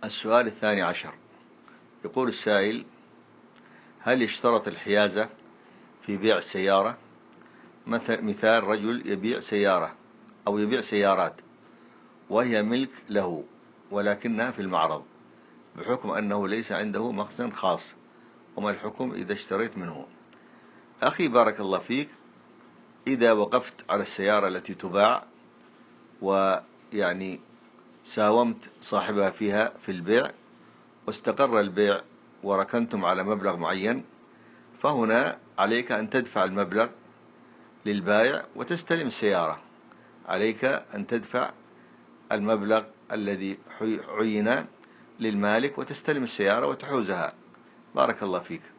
السؤال الثاني عشر، يقول السائل: هل يشترط الحيازة في بيع السيارة؟ مثال رجل يبيع سيارة أو يبيع سيارات وهي ملك له ولكنها في المعرض، بحكم أنه ليس عنده مخزن خاص، وما الحكم إذا اشتريت منه؟ أخي بارك الله فيك، إذا وقفت على السيارة التي تباع ويعني ساومت صاحبها فيها في البيع واستقر البيع وركنتم على مبلغ معين، فهنا عليك أن تدفع المبلغ للبائع وتستلم السيارة. عليك أن تدفع المبلغ الذي عين للمالك وتستلم السيارة وتحوزها. بارك الله فيك.